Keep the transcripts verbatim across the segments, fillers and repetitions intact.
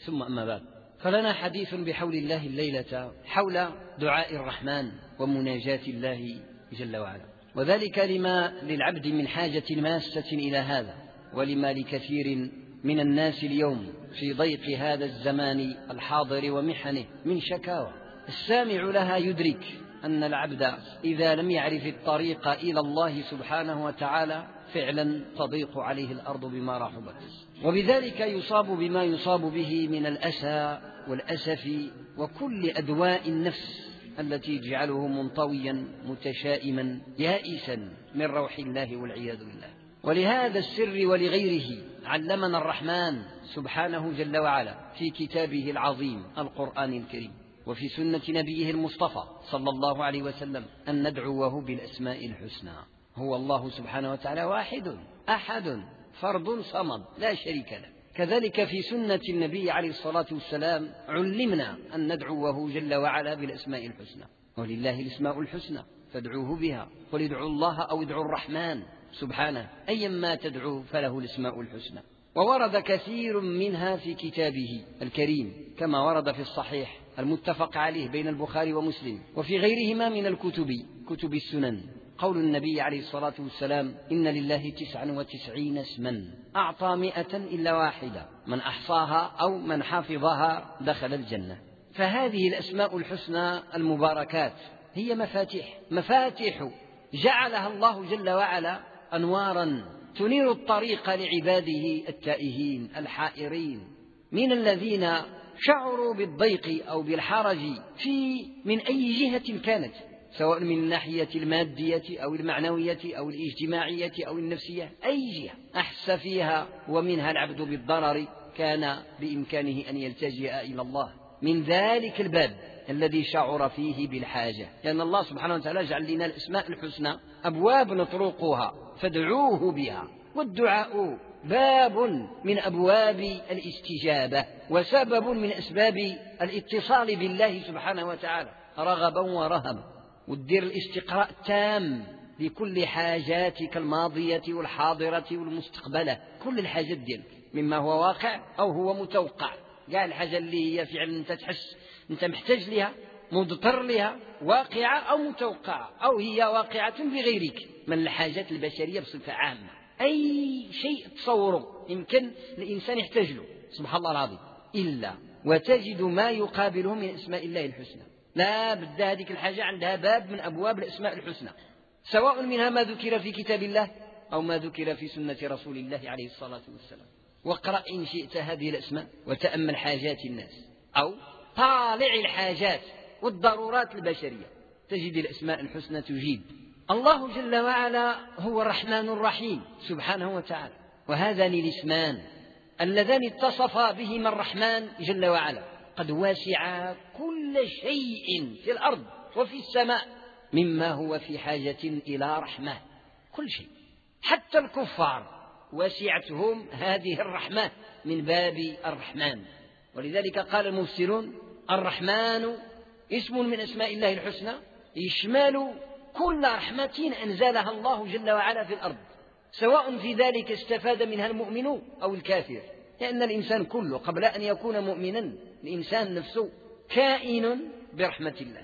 ثم أما بعد، فلنا حديث بحول الله الليلة حول دعاء الرحمن ومناجاة الله جل وعلا، وذلك لما للعبد من حاجة ماسة إلى هذا، ولما لكثير من الناس اليوم في ضيق هذا الزمان الحاضر ومحنه من شكاوى. السامع لها يدرك أن العبد إذا لم يعرف الطريق إلى الله سبحانه وتعالى فعلا تضيق عليه الأرض بما رحبت، وبذلك يصاب بما يصاب به من الأسى والأسف وكل أدواء النفس التي تجعله منطويا متشائما يائسا من روح الله والعياذ بالله. ولهذا السر ولغيره علمنا الرحمن سبحانه جل وعلا في كتابه العظيم القرآن الكريم وفي سنة نبيه المصطفى صلى الله عليه وسلم أن ندعوه بالأسماء الحسنى. هو الله سبحانه وتعالى واحد أحد فرد صمد لا شريك له. كذلك في سنة النبي عليه الصلاة والسلام علمنا أن ندعوه جل وعلا بالأسماء الحسنى، ولله الأسماء الحسنى فادعوه بها، قل ادعوا الله أو ادعوا الرحمن سبحانه أيما تدعو فله الأسماء الحسنى. وورد كثير منها في كتابه الكريم كما ورد في الصحيح المتفق عليه بين البخاري ومسلم وفي غيرهما من الكتب كتب السنن، قول النبي عليه الصلاة والسلام إن لله تسعا وتسعين اسما أعطى مئة إلا واحدة من أحصاها أو من حافظها دخل الجنة. فهذه الأسماء الحسنى المباركات هي مفاتيح مفاتيح جعلها الله جل وعلا أنوارا تنير الطريق لعباده التائهين الحائرين من الذين شعروا بالضيق أو بالحرج في من أي جهة كانت، سواء من الناحية المادية أو المعنوية أو الاجتماعية أو النفسية، أي جهة أحس فيها ومنها العبد بالضرر كان بإمكانه أن يلتجئ إلى الله من ذلك الباب الذي شعر فيه بالحاجة، لأن الله سبحانه وتعالى جعل لنا الأسماء الحسنى أبواب نطرقها فادعوه بها، والدعاء باب من أبواب الاستجابة وسبب من أسباب الاتصال بالله سبحانه وتعالى رغبا ورهبا، والدير الاستقراء التام لكل حاجاتك الماضية والحاضرة والمستقبلة، كل الحاجات ديالك مما هو واقع أو هو متوقع، قال الحاجة اللي هي فعلا أنت تحس أنت محتاج لها مضطر لها واقعة أو متوقعة أو هي واقعة بغيرك من الحاجات البشرية بصفة عامة. أي شيء تصوره يمكن الإنسان يحتاج له سبحان الله العظيم إلا وتجد ما يقابله من أسماء الله الحسنى. لا بد هذه الحاجة عندها باب من أبواب الأسماء الحسنى، سواء منها ما ذكر في كتاب الله أو ما ذكر في سنة رسول الله عليه الصلاة والسلام. واقرأ إن شئت هذه الأسماء وتأمل حاجات الناس أو طالع الحاجات والضرورات البشرية تجد الأسماء الحسنى تجيب. الله جل وعلا هو الرحمن الرحيم سبحانه وتعالى، وهذان الاسمان اللذان اتصف بهما الرحمن جل وعلا قد وسع كل شيء في الأرض وفي السماء مما هو في حاجة إلى رحمة، كل شيء حتى الكفار وسعتهم هذه الرحمة من باب الرحمن. ولذلك قال المفسرون الرحمن اسم من أسماء الله الحسنى يشمل كل رحمة أنزلها الله جل وعلا في الأرض، سواء في ذلك استفاد منها المؤمن أو الكافر، لأن الإنسان كله قبل أن يكون مؤمنا الإنسان نفسه كائن برحمة الله،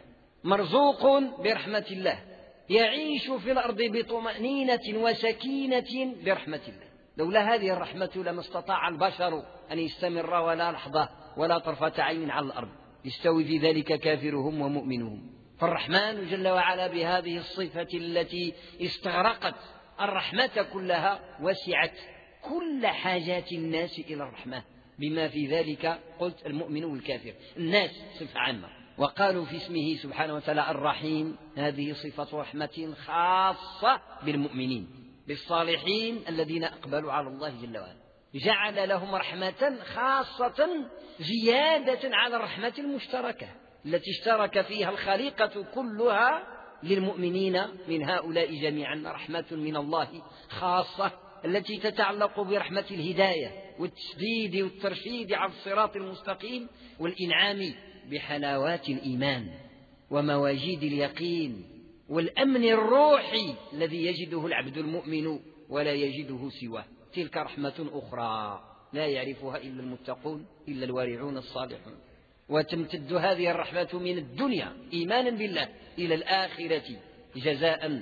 مرزوق برحمة الله، يعيش في الأرض بطمأنينة وسكينة برحمة الله. لولا هذه الرحمة لما استطاع البشر أن يستمر ولا لحظة ولا طرفة عين على الأرض، يستوي في ذلك كافرهم ومؤمنهم. فالرحمن جل وعلا بهذه الصفة التي استغرقت الرحمة كلها وسعت كل حاجات الناس إلى الرحمة، بما في ذلك قلت المؤمن والكافر، الناس صفة عامة. وقالوا في اسمه سبحانه وتعالى الرحيم، هذه صفة رحمة خاصة بالمؤمنين بالصالحين الذين أقبلوا على الله جل وعلا، جعل لهم رحمة خاصة زيادة على الرحمة المشتركة التي اشترك فيها الخليقة كلها للمؤمنين من هؤلاء جميعا، رحمة من الله خاصة التي تتعلق برحمة الهداية والتسديد والترشيد على الصراط المستقيم والإنعام بحلاوات الإيمان ومواجيد اليقين والأمن الروحي الذي يجده العبد المؤمن ولا يجده سواه. تلك رحمة أخرى لا يعرفها إلا المتقون إلا الورعون الصالحون. وتمتد هذه الرحمة من الدنيا إيمانا بالله إلى الآخرة جزاء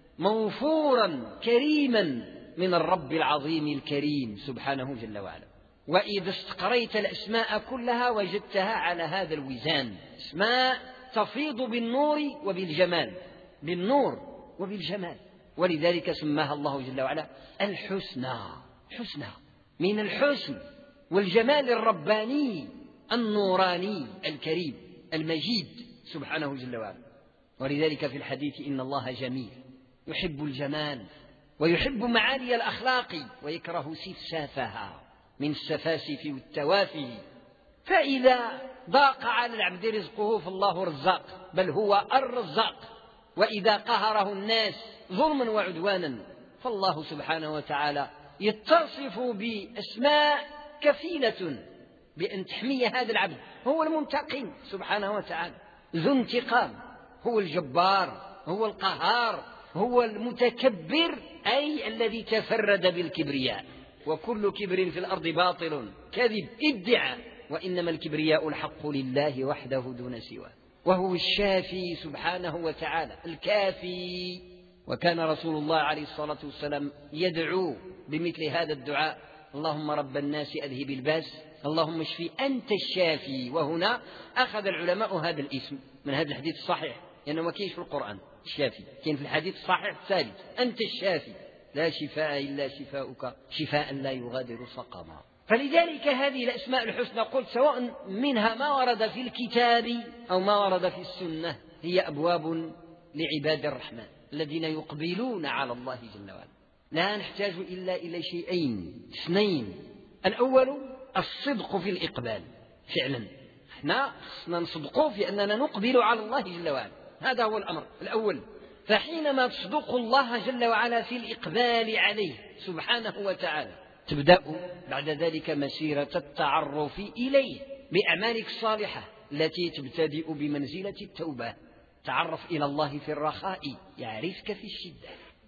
موفورا كريما من الرب العظيم الكريم سبحانه جل وعلا. وإذا استقريت الأسماء كلها وجدتها على هذا الوزان، اسماء تفيض بالنور وبالجمال، بالنور وبالجمال، ولذلك سماها الله جل وعلا الحسنى. حسنى من الحسن والجمال الرباني النوراني الكريم المجيد سبحانه جل وعلا. ولذلك في الحديث إن الله جميل يحب الجمال ويحب معالي الأخلاق ويكره سفسافها من السفاسف والتوافه. فإذا ضاق على العبد رزقه فالله رزاق، بل هو الرزاق. وإذا قهره الناس ظلما وعدوانا فالله سبحانه وتعالى يتصف بأسماء كفيلة بأن تحمي هذا العبد. هو المنتقم سبحانه وتعالى، ذو انتقام، هو الجبار، هو القهار، هو المتكبر، أي الذي تفرد بالكبرياء. وكل كبر في الأرض باطل كذب ادعاء، وإنما الكبرياء الحق لله وحده دون سواه، وهو الشافي سبحانه وتعالى الكافي. وكان رسول الله عليه الصلاة والسلام يدعو بمثل هذا الدعاء: اللهم رب الناس أذهب الباس، اللهم اشفي أنت الشافي. وهنا أخذ العلماء هذا الاسم من هذا الحديث الصحيح، لأنه ما كاينش في القرآن الشافي، كاين في الحديث الصحيح الثالث: أنت الشافي لا شفاء إلا شفاؤك شفاء لا يغادر سقما. فلذلك هذه الأسماء الحسنى قلت سواء منها ما ورد في الكتاب أو ما ورد في السنة هي أبواب لعباد الرحمن الذين يقبلون على الله جل وعلا. لا نحتاج إلا إلى شيئين اثنين: الأول الصدق في الإقبال، فعلا احنا خصنا نصدقوا في أننا نقبل على الله جل وعلا، هذا هو الأمر الأول. فحينما تصدق الله جل وعلا في الإقبال عليه سبحانه وتعالى تبدأ بعد ذلك مسيرة التعرف إليه بأعمالك الصالحة التي تبتدئ بمنزلة التوبة. تعرف إلى الله في الرخاء يعرفك في الشدة.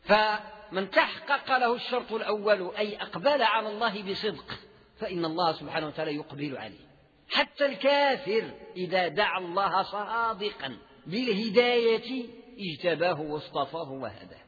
فمن تحقق له الشرط الأول أي أقبل على الله بصدق فإن الله سبحانه وتعالى يقبل عليه. حتى الكافر إذا دعا الله صادقا بالهداية اجتباه واصطفاه وهداه،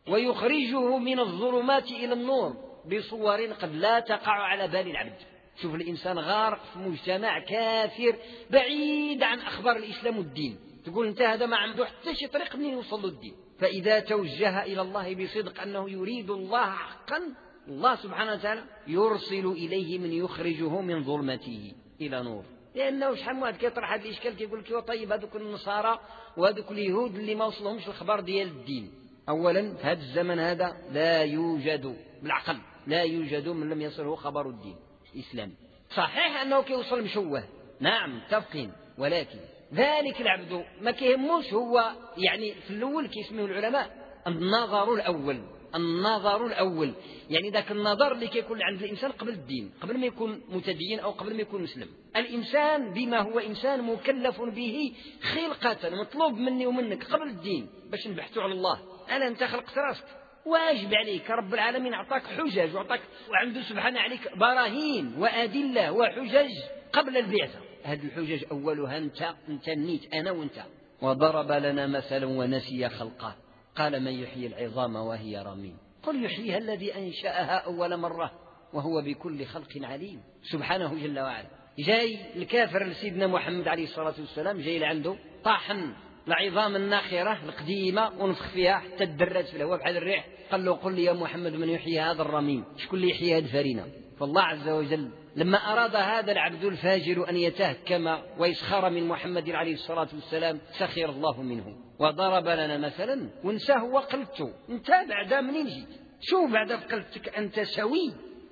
ويخرجه من الظلمات إلى النور بصور قد لا تقع على بال العبد. شوف الإنسان غارق في مجتمع كافر بعيد عن أخبار الإسلام والدين، تقول أنت هذا ما عنده حتى شي طريق منين يوصل له الدين. فإذا توجه إلى الله بصدق أنه يريد الله حقا، الله سبحانه وتعالى يرسل إليه من يخرجه من ظلمته إلى نور. لأنه شحال من واحد كيطرح هذا الإشكال كيقول لك طيب هذوك النصارى وهذوك اليهود اللي ما وصلهمش الخبر ديال الدين. أولا في هذا الزمن هذا لا يوجد بالعقل لا يوجد من لم يصله خبر الدين الإسلامي. صحيح أنه كيوصل مشوه، نعم متفقين، ولكن ذلك العبد ما كيهموش هو يعني في الأول كيسميه العلماء النظر الأول. النظر الأول يعني ذاك النظر اللي كيكون عند الإنسان قبل الدين، قبل ما يكون متدين أو قبل ما يكون مسلم. الإنسان بما هو إنسان مكلف به خلقة، مطلوب مني ومنك قبل الدين باش نبحثوا على الله. أنا أنت خلقت راسك، واجب عليك رب العالمين أعطاك حجج وأعطاك وعنده سبحانه عليك براهين وأدلة وحجج قبل البعثة. هذه الحجج أولها أنت أنت النيت أنا وأنت. وضرب لنا مثلا ونسي خلقه قال من يحيي العظام وهي رميم قل يحييها الذي أنشأها أول مرة وهو بكل خلق عليم سبحانه جل وعلا. جاي الكافر لسيدنا محمد عليه الصلاة والسلام، جاي لعنده طاحن العظام الناخرة القديمة ونفخ فيها حتى تدرج في الهواء بحال الريح. قال له قل لي يا محمد من يحيي هذا الرميم، شكون اللي يحيي هذه الفرينة؟ فالله عز وجل لما أراد هذا العبد الفاجر أن يتهكم ويسخر من محمد عليه الصلاة والسلام سخر الله منه وضرب لنا مثلا ونساه وقلته. انت بعد منين جيت؟ شو بعد قلتك أنت سوي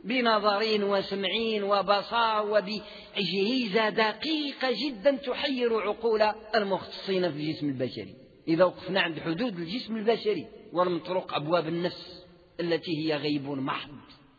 بنظرين وسمعين وبصار وبأجهزة دقيقة جدا تحير عقول المختصين في الجسم البشري. إذا وقفنا عند حدود الجسم البشري ولم نطرق أبواب النفس التي هي غيب محض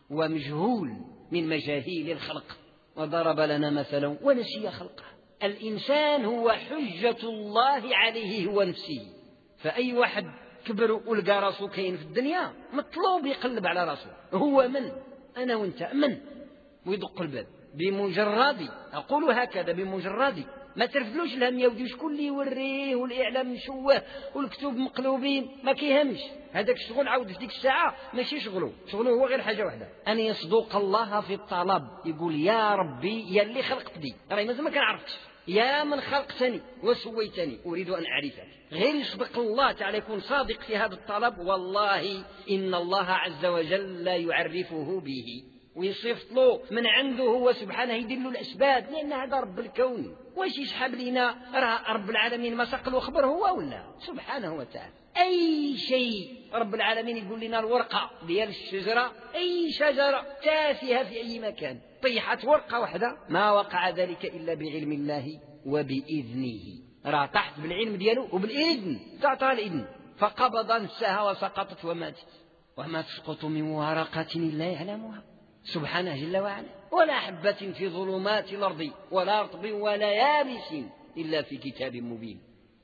ومجهول من مجاهيل الخلق. وضرب لنا مثلا ونسي خلقه. الإنسان هو حجة الله عليه هو نفسه. فأي واحد كبر ولقى راسه كاين في الدنيا مطلوب يقلب على راسه. هو من؟ أنا وانت من؟ ويدق الباب بمجرد، أقول هكذا، بمجرد ما ترفدلوش الهم يا ودي شكون اللي يوريه والإعلام مشوه والكتب مقلوبين، ما كيهمش هذاك الشغل. عاود في ديك الساعة ماشي شغله، شغله هو غير حاجة واحدة، أن يصدق الله في الطلب. يقول يا ربي يا اللي خلقتني، راهي مازال ما كنعرفكش، يا من خلقتني وسويتني أريد أن أعرفك. غير يصدق الله تعالى، يكون صادق في هذا الطلب، والله إن الله عز وجل لا يعرفه به ويصيفط له من عنده هو سبحانه، يدير له الأسباب، لأن هذا رب الكون. واش يسحب لنا؟ راه رب العالمين ما ساق له خبر هو ولا سبحانه وتعالى. أي شيء رب العالمين يقول لنا الورقة ديال الشجرة، أي شجرة تافهة في أي مكان طيحت ورقة واحدة ما وقع ذلك إلا بعلم الله وبإذنه. راه طاحت بالعلم دياله وبالإذن، تعطى الإذن فقبض نفسها وسقطت وماتت. وما تسقط من ورقة إلا يعلمها سبحانه جل وعلا، ولا حبة في ظلمات الأرض ولا رطب ولا يابس إلا في كتاب مبين.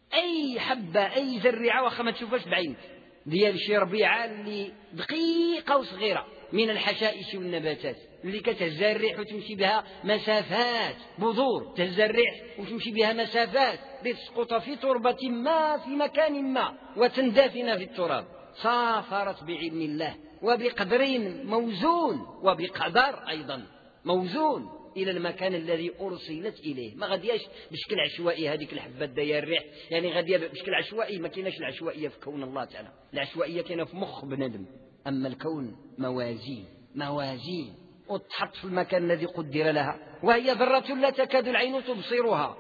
أي حبة أي زرعة واخا ما تشوفهاش بعينك ديال شي ربيعة اللي دقيقة وصغيرة من الحشائش والنباتات اللي كتهز الريح وتمشي بها مسافات، بذور تهز الريح وتمشي بها مسافات لتسقط في تربة ما في مكان ما وتندفن في التراب، سافرت بعلم الله وبقدر موزون وبقدر أيضا موزون إلى المكان الذي أرسلت إليه. ما غادياش بشكل عشوائي هذيك الحبة داير الريح، يعني غادية بشكل عشوائي. ما كايناش العشوائية في كون الله تعالى، العشوائية كاينة في مخ بنادم. أما الكون موازين موازين وتحط في المكان الذي قدر لها، وهي ذرة لا تكاد العين تبصرها،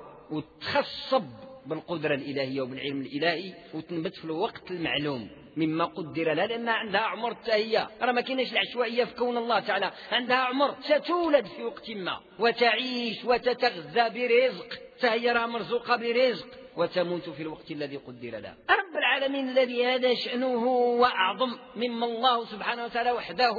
وتخصب بالقدرة الإلهية وبالعلم الإلهي وتنبت في الوقت المعلوم مما قدر لها، لأن عندها عمر تهيا. راه ما كايناش العشوائية في كون الله تعالى، عندها عمر، ستولد في وقت ما وتعيش وتتغذى برزق، فهي راه مرزوقة برزق، وتموت في الوقت الذي قدر لها. رب العالمين الذي هذا شأنه وأعظم مما الله سبحانه وتعالى وحده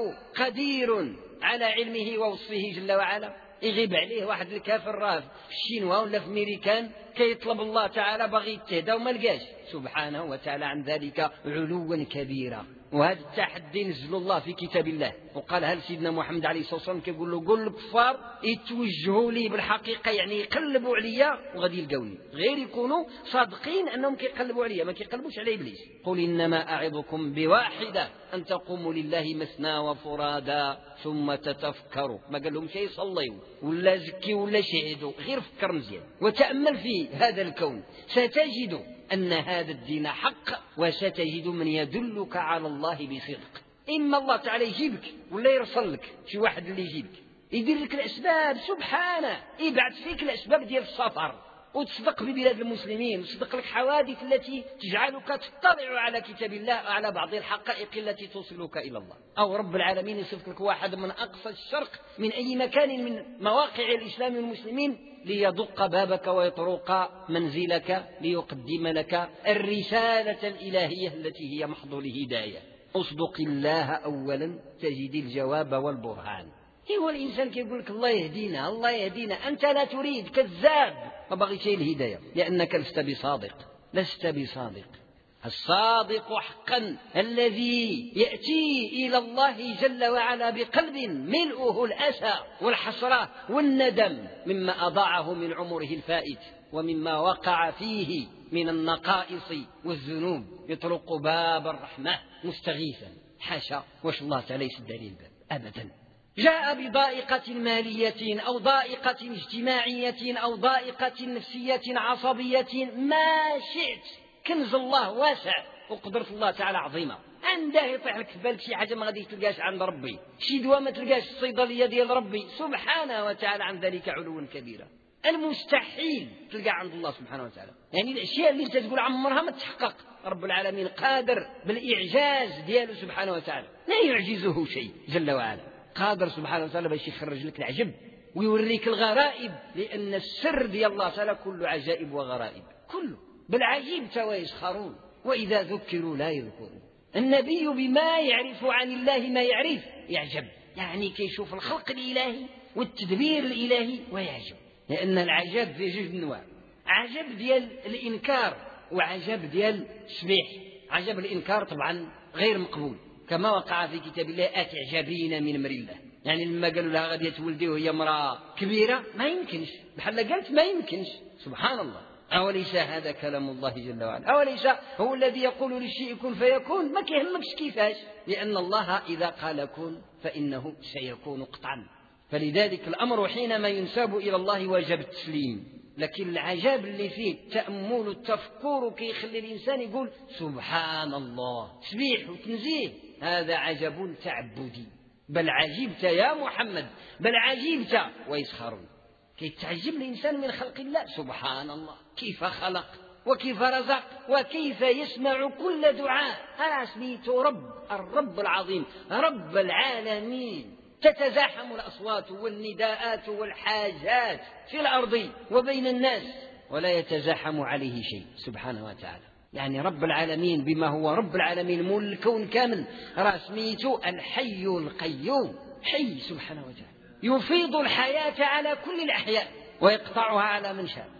قدير على علمه ووصفه جل وعلا. يغيب عليه واحد الكافر راه في الشينوا ولا في ميريكان كيطلب الله تعالى باغي يتهدى وما لقاش سبحانه وتعالى عن ذلك علوا كبيرا. وهذا التحدي نزل الله في كتاب الله، وقال هل سيدنا محمد عليه الصلاة والسلام كيقول له قل للكفار يتوجهوا لي بالحقيقة، يعني يقلبوا عليا وغادي يلقوني، غير يكونوا صادقين أنهم كيقلبوا عليا ما كيقلبوش على إبليس. قل إنما أعظكم بواحدة أن تقوموا لله مثنى وفرادا ثم تتفكروا. ما قال لهم شيء صليوا ولا زكيوا ولا شهدوا، غير فكر مزيان وتأمل في هذا الكون، ستجد أن هذا الدين حق، وستجد من يدلك على الله بصدق. إما الله تعالى يجيبك ولا يرسل لك شي واحد اللي يجيبك يدير لك الأسباب سبحانه، يبعث فيك الأسباب ديال السفر وتصدق ببلاد المسلمين، وتصدق لك حوادث التي تجعلك تطلع على كتاب الله وعلى بعض الحقائق التي توصلك إلى الله. أو رب العالمين يصف لك واحد من أقصى الشرق من أي مكان من مواقع الإسلام والمسلمين ليدق بابك ويطرق منزلك ليقدم لك الرسالة الإلهية التي هي محض الهداية. أصدق الله أولا تجد الجواب والبرهان. هو الإنسان كيقول لك الله يهدينا الله يهدينا، أنت لا تريد، كذاب، ما بغيتش الهداية لأنك لست بصادق لست بصادق. الصادق حقا الذي يأتي إلى الله جل وعلا بقلب ملؤه الأسى والحسرة والندم مما أضاعه من عمره الفائت ومما وقع فيه من النقائص والذنوب، يطرق باب الرحمة مستغيثا. حاشا، واش الله تعالى يسد عليه الباب أبدا. جاء بضائقة مالية أو ضائقة اجتماعية أو ضائقة نفسية عصبية، ما شئت، كنز الله واسع وقدرة الله تعالى عظيمة. عنده يطيح لك في بالك شي حاجة ما غادي تلقاش عند ربي، شي دواء ما تلقاش في الصيدلية ديال ربي سبحانه وتعالى، عن ذلك علوا كبيرا. المستحيل تلقى عند الله سبحانه وتعالى، يعني الأشياء اللي انت تقول عمرها ما تحقق، رب العالمين قادر بالإعجاز دياله سبحانه وتعالى، لا يعجزه شيء جل وعلا. قادر سبحانه وتعالى باش يخرج لك العجب ويوريك الغرائب، لأن السر ديال الله تعالى كله عجائب وغرائب، كله بالعجيب توا يسخرون وإذا ذكروا لا يذكرون. النبي بما يعرف عن الله ما يعرف يعجب، يعني كيشوف الخلق الإلهي والتدبير الإلهي ويعجب، لأن العجب في جوج انواع، عجب ديال الإنكار وعجب ديال التسبيح. عجب الإنكار طبعا غير مقبول، كما وقع في كتاب الله أتعجبين من أمر الله، يعني لما قالوا لها غادي تولدي وهي امرأة كبيرة ما يمكنش، بحال قالت ما يمكنش. سبحان الله. أوليس هذا كلام الله جل وعلا؟ أوليس هو الذي يقول للشيء كن فيكون؟ ما كيهمكش كيفاش، لأن الله إذا قال كن فإنه سيكون قطعا. فلذلك الأمر حينما ينسب إلى الله وجب التسليم. لكن العجاب اللي فيه التأمل والتفكر كيخلي الإنسان يقول سبحان الله، تسبيح وتنزيه، هذا عجب تعبدي. بل عجبت يا محمد، بل عجبت. ويسخرون، كيتعجب الإنسان من خلق الله. سبحان الله، كيف خلق وكيف رزق وكيف يسمع كل دعاء. هذا اسميته رب، الرب العظيم، رب العالمين. تتزاحم الأصوات والنداءات والحاجات في الأرض وبين الناس ولا يتزاحم عليه شيء سبحانه وتعالى. يعني رب العالمين بما هو رب العالمين مول الكون كامل، رسميته الحي القيوم، حي سبحانه وتعالى، يفيض الحياة على كل الأحياء ويقطعها على من شاء،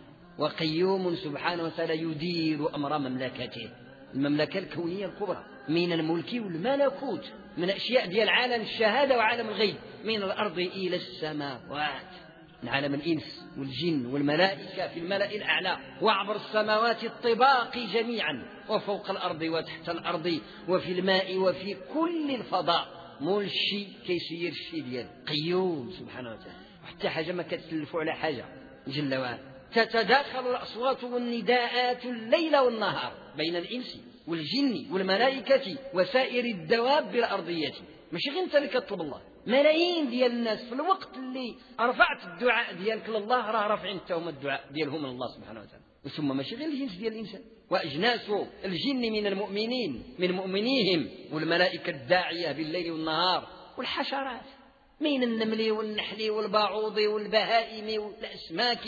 وقيوم سبحانه وتعالى يدير أمر مملكته، المملكة الكونية الكبرى، من الملك والملكوت، من أشياء ديال عالم الشهادة وعالم الغيب، من الأرض إلى السماوات، من عالم الإنس والجن والملائكة في الملأ الأعلى، وعبر السماوات الطباق جميعا، وفوق الأرض وتحت الأرض وفي الماء وفي كل الفضاء. مول الشيء كيسير الشيء ديال قيوم سبحانه وتعالى، وحتى حاجة ما كتسلفوا على حاجة جل وعلا. تتداخل الأصوات والنداءات الليل والنهار بين الإنس والجن والملائكة وسائر الدواب الأرضية. ماشي غير انت اللي كتطلب الله، ملايين ديال الناس في الوقت اللي رفعت الدعاء ديالك لله راه رافعين حتى الدعاء ديالهم لله سبحانه وتعالى. ثم ماشي غير الجنس ديال الإنسان، وأجناس الجن من المؤمنين من مؤمنيهم، والملائكة الداعية بالليل والنهار، والحشرات من النمل والنحل والبعوض والبهائم والأسماك،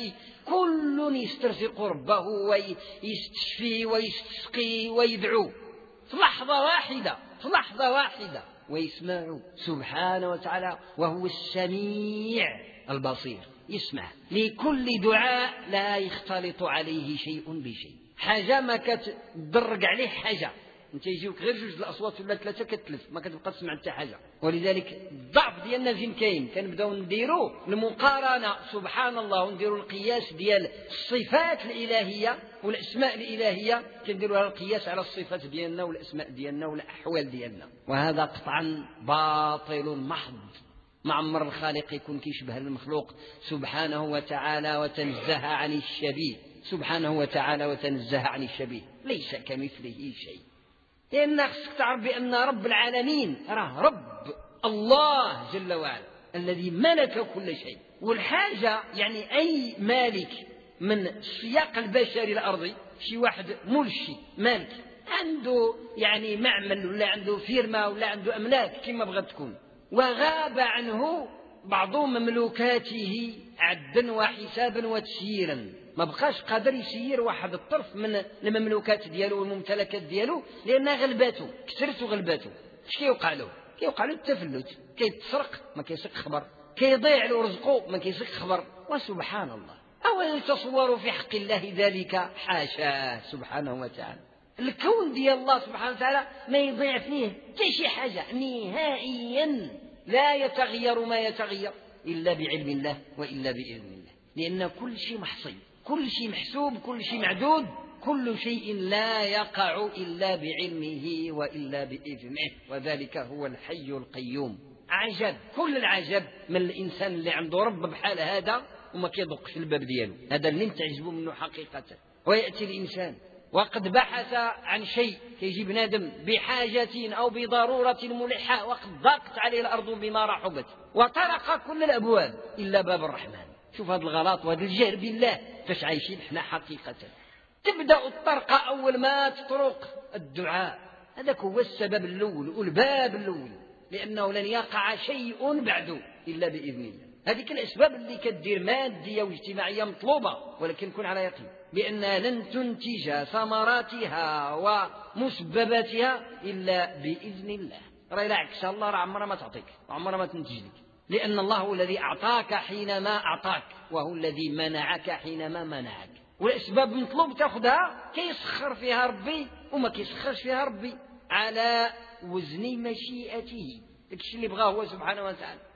كل يسترزق ربه ويستشفي ويستسقي ويدعو في لحظة واحدة، في لحظة واحدة، ويسمع سبحانه وتعالى، وهو السميع البصير، يسمع لكل دعاء لا يختلط عليه شيء بشيء. حاجة ما كتدرج عليه حاجة، انت يجيوك غير جوج الاصوات ولا ثلاثه كتلف، ما كتبقى تسمع حتى حاجه. ولذلك الضعف ديالنا فين كاين؟ كنبداو نديروا المقارنه سبحان الله، ونديروا القياس ديال الصفات الالهيه والاسماء الالهيه، كنديروها القياس على الصفات ديالنا والاسماء ديالنا والاحوال ديالنا، وهذا قطعا باطل محض. ما عمر الخالق يكون كيشبه المخلوق سبحانه وتعالى وتنزه عن الشبيه، سبحانه وتعالى وتنزه عن الشبيه، ليس كمثله شيء. لأن خصك تعرف بأن رب العالمين راه رب الله جل وعلا الذي ملك كل شيء. والحاجة يعني أي مالك من السياق البشري الأرضي، شي واحد ملشي مالك عنده يعني معمل ولا عنده فيرما ولا عنده أملاك كما بغت تكون، وغاب عنه بعض مملوكاته عدا وحسابا وتسييرا، ما بقاش قادر يسير واحد الطرف من المملوكات ديالو والممتلكات ديالو، لأنها غلباته كسرت وغلباته. اش كيوقع له؟ كيوقع له التفلت، كيتسرق ما كيسق خبر، كيضيع له رزقه ما كيسق خبر. وسبحان الله، أولا يتصور في حق الله ذلك؟ حاشاه سبحانه وتعالى. الكون ديال الله سبحانه وتعالى ما يضيع فيه حتى شي حاجة نهائيا، لا يتغير ما يتغير إلا بعلم الله وإلا بإذن الله، لأن كل شيء محصي، كل شيء محسوب، كل شيء معدود، كل شيء لا يقع إلا بعلمه وإلا بإذنه، وذلك هو الحي القيوم. عجب، كل العجب من الإنسان اللي عنده رب بحال هذا وما كيدقش الباب ديالو، هذا اللي نتعجبوا منه حقيقة. ويأتي الإنسان وقد بحث عن شيء، كيجي بنادم بحاجة أو بضرورة ملحة، وقد ضاقت عليه الأرض بما رحبت وطرق كل الأبواب إلا باب الرحمن. شوف هذا الغلط وهذا الجهل بالله فاش عايشين احنا حقيقة. تبدأ الطرقة أول ما تطرق الدعاء، هذاك هو السبب الأول والباب الأول، لأنه لن يقع شيء بعده إلا بإذن الله. هذه الأسباب اللي كدير مادية واجتماعية مطلوبة، ولكن كن على يقين بأنها لن تنتج ثمراتها ومسبباتها إلا بإذن الله. رأي لا عكس الله راه عمرها ما تعطيك وعمرها ما تنتج لك، لأن الله هو الذي أعطاك حينما أعطاك، وهو الذي منعك حينما منعك. والأسباب مطلوب تأخذها، كيسخر فيها ربي وما كيسخرش فيها ربي على وزن مشيئته، داكشي اللي بغاه هو سبحانه وتعالى.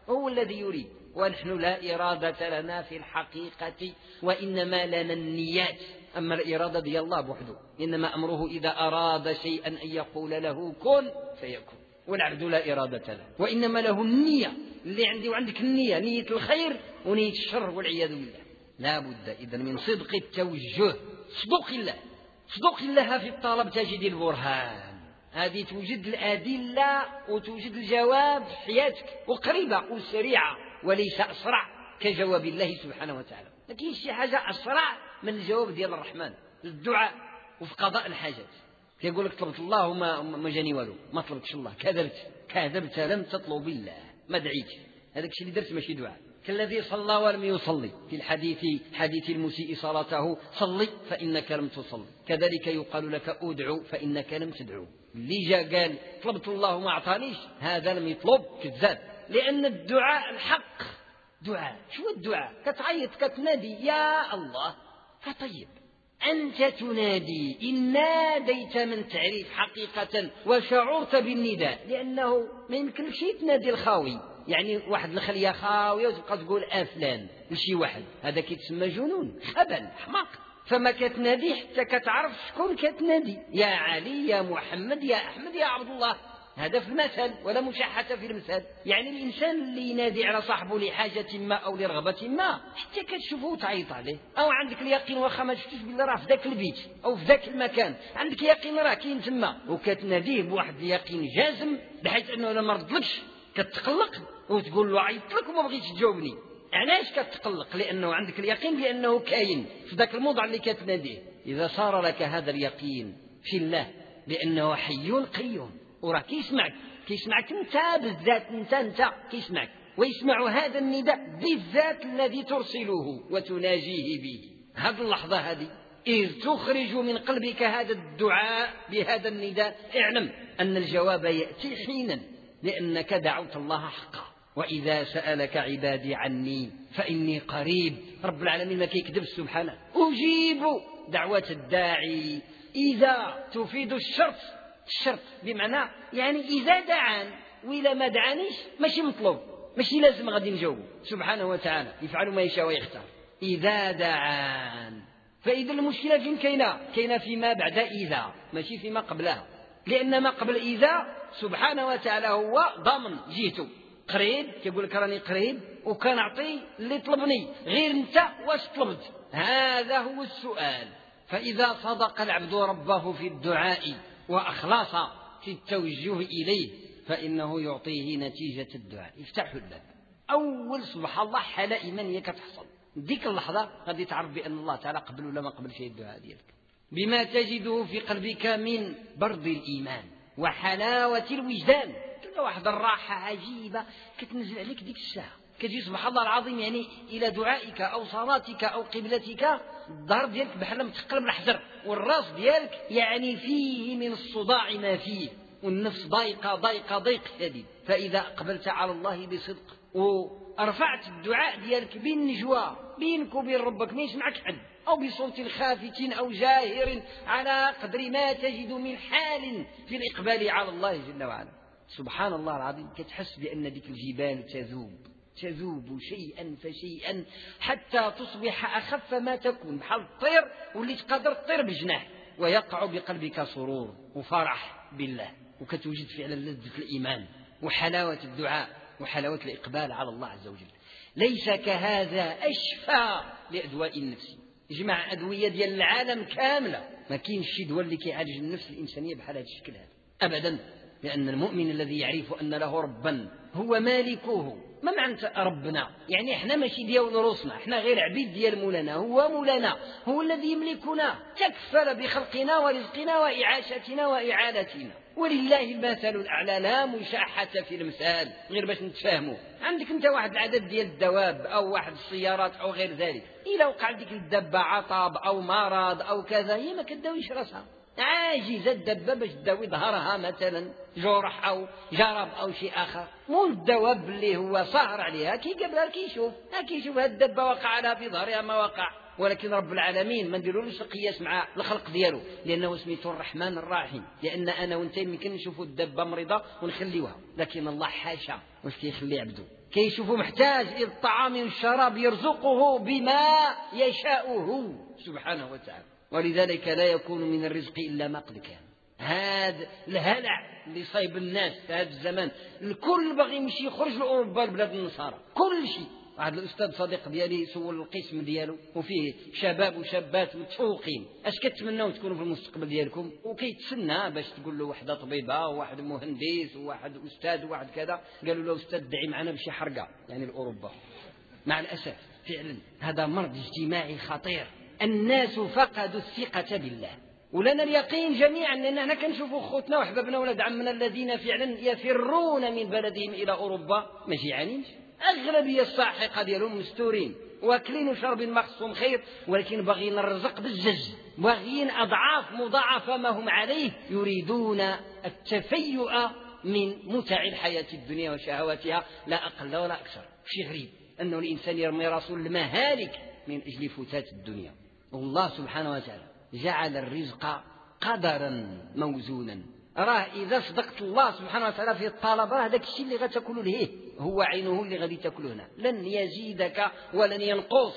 هو الذي يريد. ونحن لا إرادة لنا في الحقيقة، وإنما لنا النيات. أما الإرادة ديال الله بوحده، إنما أمره إذا أراد شيئا أن يقول له كن فيكون، والعبد لا إرادة له، وإنما له النية. اللي عندي وعندك النية، نية الخير ونية الشر والعياذ بالله. لا بد إذن من صدق التوجه، صدق الله، صدق الله في الطلب تجد البرهان. هذه توجد الأدلة وتوجد الجواب في حياتك، وقريبة وسريعة، وليس أسرع كجواب الله سبحانه وتعالى. لكن شي حاجة أسرع من الجواب ديال الرحمن، الدعاء وفي قضاء الحاجات. يقول لك طلبت الله وما ما جاني والو، ما طلبتش الله، كذبت كذبت لم تطلب الله، ما دعيت. هذاك الشيء اللي درت ماشي دعاء. كالذي صلى ولم يصلي، في الحديث حديث المسيء صلاته: صلي فإنك لم تصلي. كذلك يقال لك: ادعو فإنك لم تدعو. اللي جاء قال طلبت الله وما أعطانيش، هذا لم يطلب، كذاب. لأن الدعاء الحق دعاء. شو الدعاء؟ كتعيط كتنادي يا الله، فطيب أنت تنادي، إن ناديت من تعريف حقيقة وشعرت بالنداء، لأنه ما يمكنش تنادي الخاوي، يعني واحد الخلية خاوية وتبقى تقول أفلان لشي واحد، هذا كيتسمى جنون، خبل، حماق. فما كتنادي حتى كتعرف شكون كتنادي، يا علي يا محمد يا أحمد يا عبد الله. هذا في المثل، ولا مشاحة في المثال. يعني الإنسان اللي ينادي على صاحبه لحاجة ما أو لرغبة ما، حتى كتشوفه وتعيط عليه، أو عندك اليقين واخا ما شفتش بالله راه في ذاك البيت أو في ذاك المكان، عندك يقين راه كاين تما، وكتناديه بواحد اليقين جازم، بحيث أنه لما ردلكش كتقلق وتقول له عيطت لك وما بغيتش تجاوبني. علاش كتقلق؟ لأنه عندك اليقين بأنه كاين في ذاك الموضع اللي كتناديه. إذا صار لك هذا اليقين في الله بأنه حي قيوم، وراه كيسمعك، كيسمعك انت بالذات، انت انت كيسمعك، ويسمع هذا النداء بالذات الذي ترسله وتناجيه به. هذه اللحظة هذه إذ تخرج من قلبك هذا الدعاء بهذا النداء، اعلم أن الجواب يأتي حينا، لأنك دعوت الله حقا. وإذا سألك عبادي عني فإني قريب. رب العالمين ما كيكذب سبحانه، أجيب دعوة الداعي إذا تفيد الشرط. الشرط بمعنى يعني إذا دعان، وإذا ما دعانيش ماشي مطلوب، ماشي لازم غادي نجاوب. سبحانه وتعالى يفعل ما يشاء ويختار. إذا دعان، فإذا المشكلة فين كاينة؟ كاينة فيما بعد إذا، ماشي فيما قبلها. لأن ما قبل إذا سبحانه وتعالى هو ضامن جهته، قريب، كيقول لك راني قريب وكنعطي اللي طلبني، غير انت واش طلبت؟ هذا هو السؤال. فإذا صدق العبد ربه في الدعاء وأخلص في التوجه إليه فإنه يعطيه نتيجة الدعاء، يفتح الباب. أول سبحان الله حالة إيمانية كتحصل، ديك اللحظة غادي تعرف بأن الله تعالى قبل ولا ما قبل شيء الدعاء ديالك، بما تجده في قلبك من برد الإيمان وحلاوة الوجدان. تلقى واحد الراحة عجيبة كتنزل عليك ديك الساعة، كتجي سبحان الله العظيم يعني إلى دعائك أو صلاتك أو قبلتك، الظهر ديالك بحال متقلب الحجر، والراس ديالك يعني فيه من الصداع ما فيه، والنفس ضيقة ضيقة ضيق شديد. فإذا أقبلت على الله بصدق وأرفعت الدعاء ديالك بالنجوى بينك وبين ربك، ما يسمعك حد، أو بصوت خافت أو جاهر على قدر ما تجد من حال في الإقبال على الله جل وعلا، سبحان الله العظيم كتحس بأن ديك الجبال تذوب تذوب شيئا فشيئا حتى تصبح أخف ما تكون، بحال الطير واللي تقدر تطير بجناح، ويقع بقلبك سرور وفرح بالله، وكتوجد فعلا لذة الإيمان وحلاوة الدعاء وحلاوة الإقبال على الله عز وجل. ليس كهذا أشفى لأدواء النفس. جمع أدوية ديال العالم كاملة، ما كاينش شي دواء اللي كيعالج النفس الإنسانية بحال هذا الشكل هذا أبدا. لأن المؤمن الذي يعرف أن له ربا هو مالكه. ما معنى ربنا؟ يعني احنا ماشي ديال روسنا، احنا غير عبيد ديال مولانا، هو مولانا، هو الذي يملكنا، تكفل بخلقنا ورزقنا وإعاشتنا وإعالتنا، ولله المثل الأعلى، لا مشاحة في المثال، غير باش نتفاهموا. عندك انت واحد العدد ديال الدواب أو واحد السيارات أو غير ذلك، إلا وقع ديك الدبة عطب أو مرض أو كذا، هي ما كداويش راسها، عاجزة الدبة باش تداوي ظهرها مثلا جرح أو جرب أو شيء آخر. مو الدواب اللي هو صاهر عليها كي قبلها كيشوف كيشوف هاد الدبة وقع عليها في ظهرها ما وقع. ولكن رب العالمين ما نديرولوش قياس مع الخلق ديالو، لأنه سميته الرحمن الرحيم. لأن أنا وأنت يمكن نشوفوا الدبة مريضة ونخليوها، لكن الله حاشا واش كيخلي عبده. كيشوفوا محتاج إلى الطعام والشراب يرزقه بما يشاءه سبحانه وتعالى. ولذلك لا يكون من الرزق إلا ما قد كان. هذا الهلع اللي صايب الناس في هذا الزمان، الكل باغي يمشي يخرج لأوروبا لبلاد النصارى، كل شيء. واحد الأستاذ صديق ديالي سول القسم ديالو وفيه شباب وشابات متفوقين، اش كتمناو تكونوا في المستقبل ديالكم؟ وكيتسنى باش تقول له واحده طبيبه وواحد مهندس وواحد استاذ وواحد كذا. قالوا له استاذ دعي معنا بشي حرقه يعني لاوروبا. مع الاسف فعلا هذا مرض اجتماعي خطير. الناس فقدوا الثقه بالله، ولنا اليقين جميعا لأننا كنشوفوا خوتنا وحبابنا ولاد عمنا الذين فعلا يفرون من بلدهم إلى أوروبا ما جيعانينش، أغلبية الساحقة ديالهم مستورين واكلين وشربين ما خصهم خير، ولكن باغيين الرزق بالزج، باغيين أضعاف مضاعفة ما هم عليه، يريدون التفيؤ من متع الحياة الدنيا وشهواتها لا أقل ولا أكثر. شيء غريب أنه الإنسان يرمي راسه المهالك من أجل فتات الدنيا. والله سبحانه وتعالى جعل الرزق قدرا موزونا. راه إذا صدقت الله سبحانه وتعالى في الطلب راه داك الشيء اللي غتاكله له هو عينه اللي غادي تاكله هنا، لن يزيدك ولن ينقص.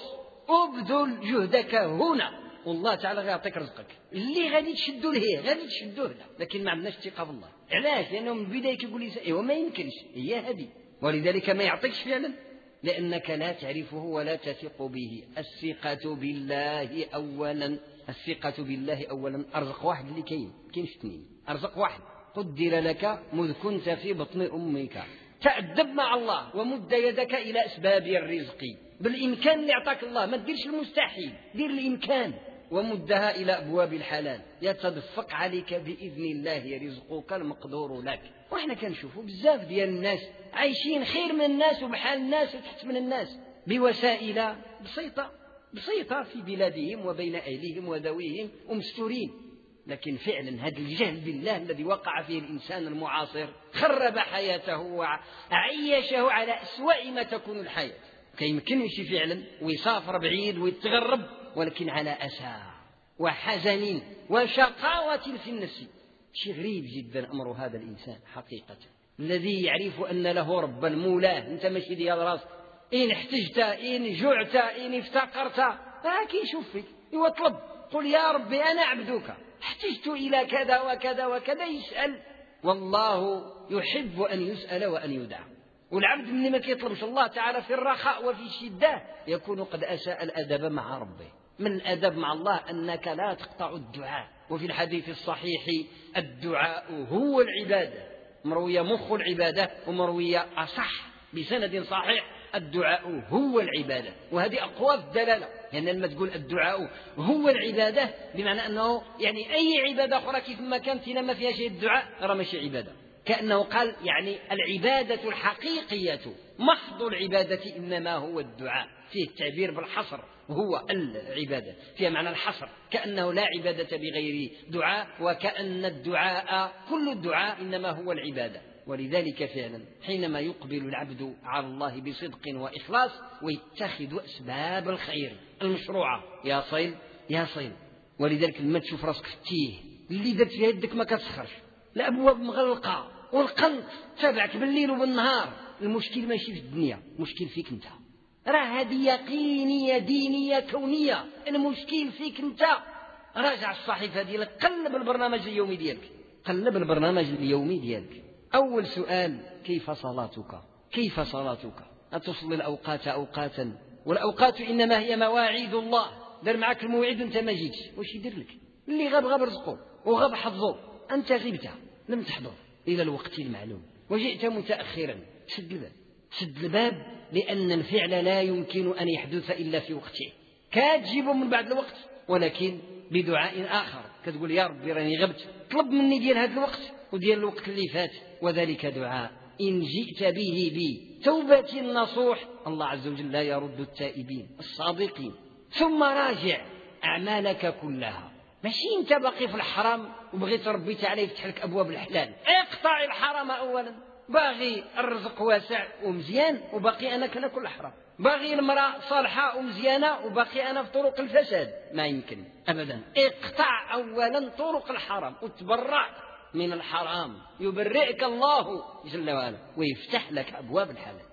ابذل جهدك هنا والله تعالى غيعطيك رزقك. اللي غادي تشدو له غادي تشدوه له، لكن ما عندناش ثقة في الله. علاش؟ لأنه من البداية كيقول لي ايوا ما يمكنش، هي هذه. ولذلك ما يعطيكش فعلا لأنك لا تعرفه ولا تثق به. الثقة بالله أولا، الثقة بالله أولا. أرزق واحد اللي كاين كاينش اثنين، أرزق واحد قدر لك مذ كنت في بطن أمك. تأدب مع الله ومد يدك إلى أسباب الرزق بالإمكان اللي أعطاك الله، ما تديرش المستحيل، دير الإمكان ومدها إلى أبواب الحلال. يتدفق عليك بإذن الله رزقك المقدور لك. وإحنا كنشوفوا بزاف ديال الناس عايشين خير من الناس وبحال الناس وتحت من الناس بوسائل بسيطة بسيطة في بلادهم وبين أهلهم وذويهم ومستورين، لكن فعلا هذا الجهل بالله الذي وقع فيه الإنسان المعاصر خرب حياته وعيشه على أسوأ ما تكون الحياة. كيمكن يمشي فعلا ويسافر بعيد ويتغرب، ولكن على أسى وحزن وشقاوة في النفس. شيء غريب جدا أمر هذا الإنسان حقيقة، الذي يعرف أن له ربا مولاه. أنت ماشي ديال راسك، إن احتجت إن جعت إن افتقرت راه كيشوف فيك يطلب، قل يا ربي أنا عبدك احتجت إلى كذا وكذا وكذا، يسأل. والله يحب أن يسأل وأن يدعى. والعبد من ما كيطلبش الله تعالى في الرخاء وفي الشدة يكون قد أساء الأدب مع ربه. من الأدب مع الله أنك لا تقطع الدعاء. وفي الحديث الصحيح الدعاء هو العبادة، مروية مخ العبادة ومروية أصح بسند صحيح الدعاء هو العبادة. وهذه أقوى الدلالة، يعني لما تقول الدعاء هو العبادة بمعنى أنه يعني أي عبادة أخرى كيف ما كانت لما فيها شيء الدعاء راه ماشي عبادة. كأنه قال يعني العبادة الحقيقية محض العبادة إنما هو الدعاء. فيه التعبير بالحصر، هو العبادة فيها معنى الحصر، كأنه لا عبادة بغير دعاء، وكأن الدعاء كل الدعاء إنما هو العبادة. ولذلك فعلا حينما يقبل العبد على الله بصدق وإخلاص ويتخذ أسباب الخير المشروعة، يا صيل يا صيل. ولذلك لما تشوف راسك في التيه اللي درت فيها يدك ما كتسخرش، الأبواب مغلقة والقلق تابعك بالليل وبالنهار، المشكل ماشي في الدنيا، المشكل فيك انت. راه هذه يقينية دينية كونية، المشكل فيك انت. راجع الصحيفة ديالك، قلب البرنامج اليومي ديالك، قلب البرنامج اليومي ديالك. أول سؤال كيف صلاتك؟ كيف صلاتك؟ أتصلي الأوقات أوقاتا، والأوقات إنما هي مواعيد الله. دار معك الموعد وانت ما جيتش، واش يدير لك؟ اللي غاب غاب رزقه وغاب حظه، أنت غبت لم تحضر إلى الوقت المعلوم وجئت متأخرا. سد الباب، سد الباب، لأن الفعل لا يمكن أن يحدث إلا في وقته. كاتجيبه من بعد الوقت ولكن بدعاء آخر، كتقول يا ربي راني غبت، طلب مني ديال هذا الوقت وديال الوقت اللي فات، وذلك دعاء إن جئت به بتوبة نصوح الله عز وجل لا يرد التائبين الصادقين. ثم راجع أعمالك كلها، ماشي انت باقي في الحرام وبغيت ربي تعالى يفتح لك أبواب الحلال. اقطع الحرام أولا. باغي الرزق واسع ومزيان وباقي أنا كناكل الحرام، باغي المرأة صالحة ومزيانة وباقي أنا في طرق الفساد، ما يمكن أبدا. اقطع أولا طرق الحرام وتبرع من الحرام، يبرئك الله جل وعلا ويفتح لك أبواب الحلال.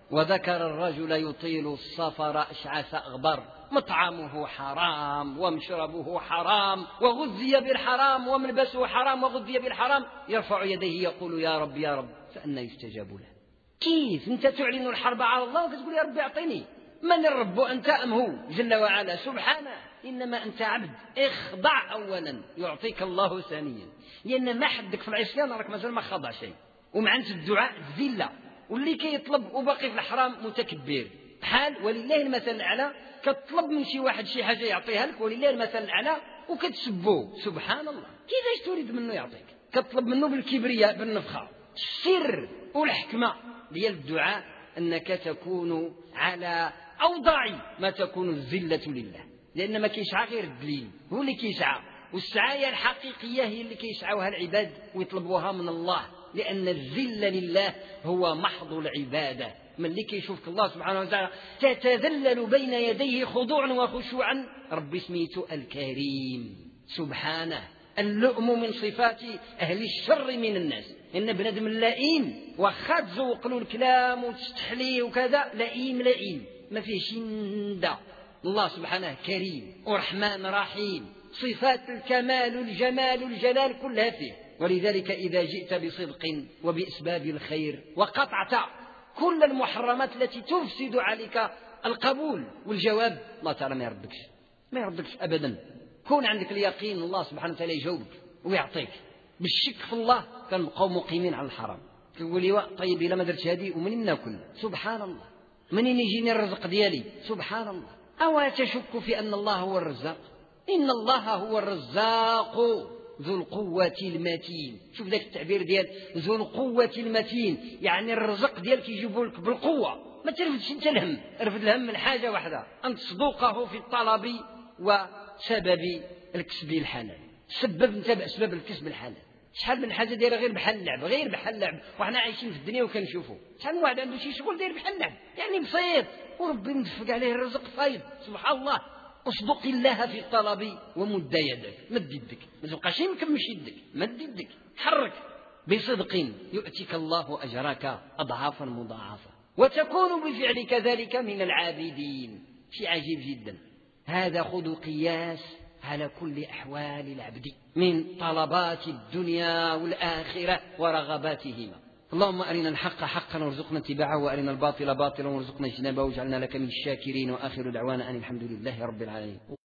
وذكر الرجل يطيل السفر أشعث أغبر، مطعمه حرام ومشربه حرام وغذي بالحرام وملبسه حرام وغذي بالحرام، يرفع يديه يقول يا رب يا رب، فأنى يستجاب له. كيف أنت تعلن الحرب على الله وتقول يا رب اعطني؟ من الرب أنت أم هو جل وعلا؟ سبحانه. إنما أنت عبد، اخضع أولا يعطيك الله ثانيا، لأن ما حدك في العصيان راك مازال ما خضع شيء، ومع أنت الدعاء ذلة، واللي كيطلب وباقي في الحرام متكبر. بحال ولله المثل الأعلى، كتطلب من شي واحد شي حاجة يعطيها لك ولله المثل الأعلى وكتسبوه، سبحان الله، كيفاش تريد منه يعطيك؟ كتطلب منه بالكبرياء بالنفخة. السر والحكمة ديال الدعاء أنك تكون على أوضع ما تكون الذلة لله، لأن ما كيسعى غير الدليل، هو اللي كيسعى، والسعاية الحقيقية هي اللي كيسعوها العباد ويطلبوها من الله، لأن الذل لله هو محض العبادة. من اللي كيشوفك الله سبحانه وتعالى تتذلل بين يديه خضوعا وخشوعا، ربي سميته الكريم سبحانه. اللؤم من صفات أهل الشر من الناس، إن بنادم اللئيم واخا تزوق له الكلام وتستحليه وكذا، لئيم لئيم ما فيه شي ندى. الله سبحانه كريم ورحمن رحيم، صفات الكمال الجمال الجلال كلها فيه. ولذلك إذا جئت بصدق وبأسباب الخير وقطعت كل المحرمات التي تفسد عليك القبول والجواب، الله تعالى ما يردكش ما يردكش أبدا. كون عندك اليقين الله سبحانه وتعالى يجاوبك ويعطيك. بالشك في الله كنبقاو مقيمين على الحرام، تقولي طيب إلا ما درتش هذه ومنين ناكل؟ سبحان الله. منين يجيني الرزق ديالي؟ سبحان الله. أو تشك في أن الله هو الرزاق؟ إن الله هو الرزاق ذو القوة المتين. شوف ذاك التعبير ديال ذو القوة المتين، يعني الرزق ديالك يجيبه لك بالقوة، ما ترفدش انت الهم. ارفد الهم من حاجة واحدة، أن تصدقه في الطلب وسبب الكسب الحلال. سبب انت بأسباب الكسب الحلال. شحال من حاجة دايره غير بحال اللعب، غير بحال اللعب، وحنا عايشين في الدنيا وكنشوفوا شحال من واحد عنده شي شغل داير بحال اللعب، يعني بسيط، وربي مدفق عليه الرزق فايض سبحان الله. اصدق الله في الطلب ومد يدك، مد يدك، ما تبقاش مكمش يدك، مد يدك، حرك بصدق يؤتيك الله أجرك أضعافا مضاعفة، وتكون بفعلك ذلك من العابدين. شيء عجيب جدا هذا. خذوا قياس على كل أحوال العبد من طلبات الدنيا والآخرة ورغباتهما. اللهم أرنا الحق حقا وارزقنا اتباعه، وأرنا الباطل باطلا وارزقنا اجتنابه، واجعلنا لك من الشاكرين. وآخر دعوانا أن الحمد لله رب العالمين.